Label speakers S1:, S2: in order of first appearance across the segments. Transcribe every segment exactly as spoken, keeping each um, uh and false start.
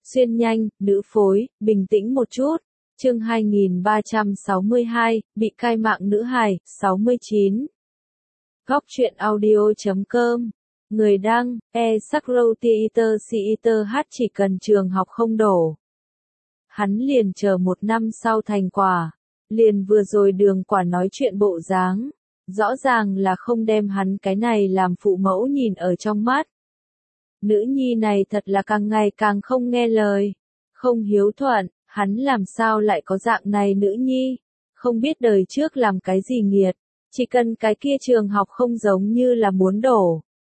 S1: Xuyên nhanh, nữ phối, bình tĩnh một chút. Chương hai nghìn ba trăm sáu mươi hai, bị cai mạng nữ hài, sáu mươi chín. Góc truyện audio chấm com. Người đăng, e Sakro Theater Theater H chỉ cần trường học không đổ. Hắn liền chờ một năm sau thành quả. Liền vừa rồi Đường Quả nói chuyện bộ dáng. Rõ ràng là không đem hắn cái này làm phụ mẫu nhìn ở trong mắt. Nữ nhi này thật là càng ngày càng không nghe lời. Không hiếu thuận, hắn làm sao lại có dạng này nữ nhi. Không biết đời trước làm cái gì nghiệt. Chỉ cần cái kia trường học không giống như là muốn đổ.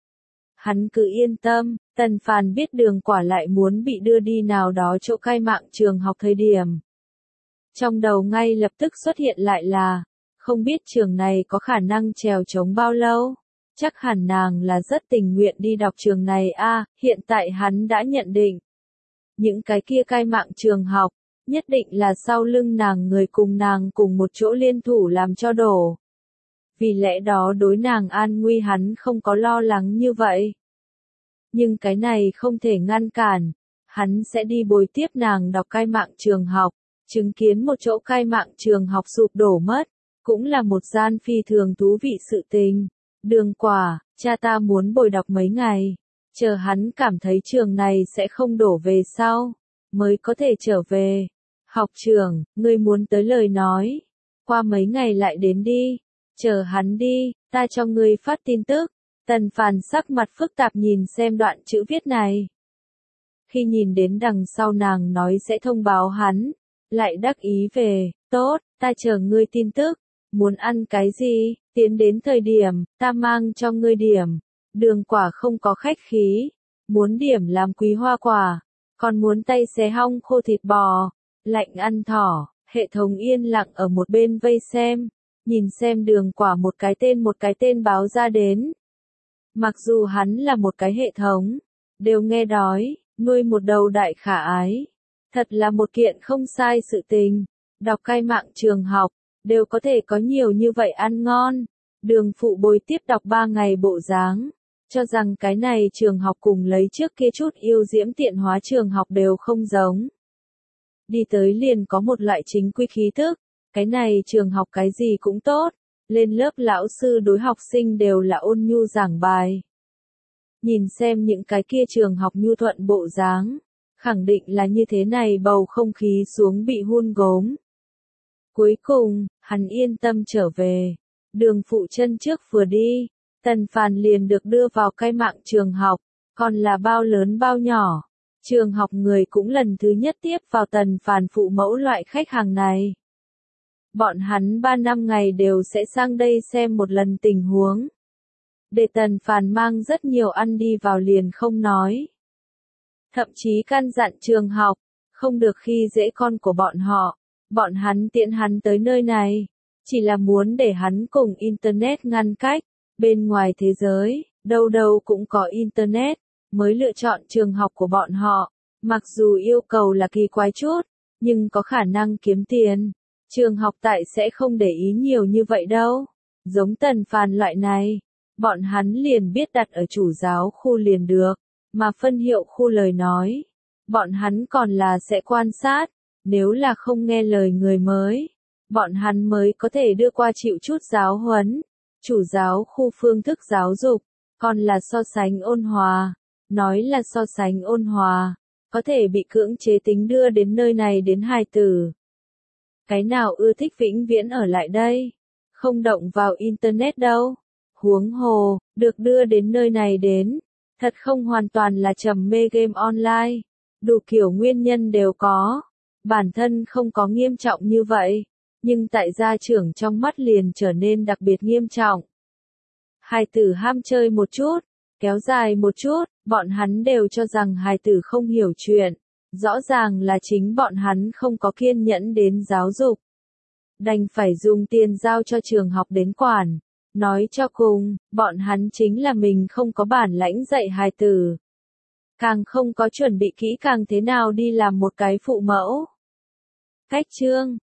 S1: Hắn cứ yên tâm, Tần Phàn biết Đường Quả lại muốn bị đưa đi nào đó chỗ cai mạng trường học thời điểm. Trong đầu ngay lập tức xuất hiện lại là, không biết trường này có khả năng trèo trống bao lâu. Chắc hẳn nàng là rất tình nguyện đi đọc trường này a. Hiện tại hắn đã nhận định. Những cái kia cai mạng trường học, nhất định là sau lưng nàng người cùng nàng cùng một chỗ liên thủ làm cho đổ. Vì lẽ đó đối nàng an nguy hắn không có lo lắng như vậy. Nhưng cái này không thể ngăn cản. Hắn sẽ đi bồi tiếp nàng đọc cai mạng trường học, chứng kiến một chỗ cai mạng trường học sụp đổ mất. Cũng là một gian phi thường thú vị sự tình. Đường Quả, cha ta muốn bồi đọc mấy ngày. Chờ hắn cảm thấy trường này sẽ không đổ về sau. Mới có thể trở về. Học trưởng, ngươi muốn tới lời nói. Qua mấy ngày lại đến đi. Chờ hắn đi, ta cho ngươi phát tin tức. Tần Phàn sắc mặt phức tạp nhìn xem đoạn chữ viết này. Khi nhìn đến đằng sau nàng nói sẽ thông báo hắn. Lại đắc ý về, tốt, ta chờ ngươi tin tức. Muốn ăn cái gì, tiến đến thời điểm, ta mang cho ngươi điểm. Đường Quả không có khách khí. Muốn điểm làm quý hoa quả. Còn muốn tay xé hong khô thịt bò. Lạnh ăn thỏ. Hệ thống yên lặng ở một bên vây xem. Nhìn xem Đường Quả một cái tên một cái tên báo ra đến. Mặc dù hắn là một cái hệ thống. Đều nghe đói. Nuôi một đầu đại khả ái. Thật là một kiện không sai sự tình. Đọc cai mạng trường học. Đều có thể có nhiều như vậy ăn ngon. Đường phụ bồi tiếp đọc ba ngày bộ dáng. Cho rằng cái này trường học cùng lấy trước kia chút yêu diễm tiện hóa trường học đều không giống. Đi tới liền có một loại chính quy khí thức. Cái này trường học cái gì cũng tốt. Lên lớp lão sư đối học sinh đều là ôn nhu giảng bài. Nhìn xem những cái kia trường học nhu thuận bộ dáng. Khẳng định là như thế này bầu không khí xuống bị hun gốm. Cuối cùng, hắn yên tâm trở về. Đường phụ chân trước vừa đi. Tần Phàn liền được đưa vào cai mạng trường học. Còn là bao lớn bao nhỏ. Trường học người cũng lần thứ nhất tiếp vào Tần Phàn phụ mẫu loại khách hàng này. Bọn hắn ba năm ngày đều sẽ sang đây xem một lần tình huống. Để Tần Phàn mang rất nhiều ăn đi vào liền không nói. Thậm chí căn dặn trường học, không được khi dễ con của bọn họ. Bọn hắn tiện hắn tới nơi này, chỉ là muốn để hắn cùng Internet ngăn cách. Bên ngoài thế giới, đâu đâu cũng có Internet, mới lựa chọn trường học của bọn họ. Mặc dù yêu cầu là kỳ quái chút, nhưng có khả năng kiếm tiền. Trường học tại sẽ không để ý nhiều như vậy đâu. Giống Tần Phàn loại này, bọn hắn liền biết đặt ở chủ giáo khu liền được, mà phân hiệu khu lời nói. Bọn hắn còn là sẽ quan sát, nếu là không nghe lời người mới, bọn hắn mới có thể đưa qua chịu chút giáo huấn. Chủ giáo khu phương thức giáo dục, còn là so sánh ôn hòa. Nói là so sánh ôn hòa, có thể bị cưỡng chế tính đưa đến nơi này đến hài tử. Cái nào ưa thích vĩnh viễn ở lại đây, không động vào Internet đâu. Huống hồ, được đưa đến nơi này đến, thật không hoàn toàn là trầm mê game online. Đủ kiểu nguyên nhân đều có, bản thân không có nghiêm trọng như vậy, nhưng tại gia trưởng trong mắt liền trở nên đặc biệt nghiêm trọng. Hài tử ham chơi một chút, kéo dài một chút, bọn hắn đều cho rằng hài tử không hiểu chuyện. Rõ ràng là chính bọn hắn không có kiên nhẫn đến giáo dục. Đành phải dùng tiền giao cho trường học đến quản. Nói cho cùng, bọn hắn chính là mình không có bản lãnh dạy hài tử. Càng không có chuẩn bị kỹ càng thế nào đi làm một cái phụ mẫu. Cách chương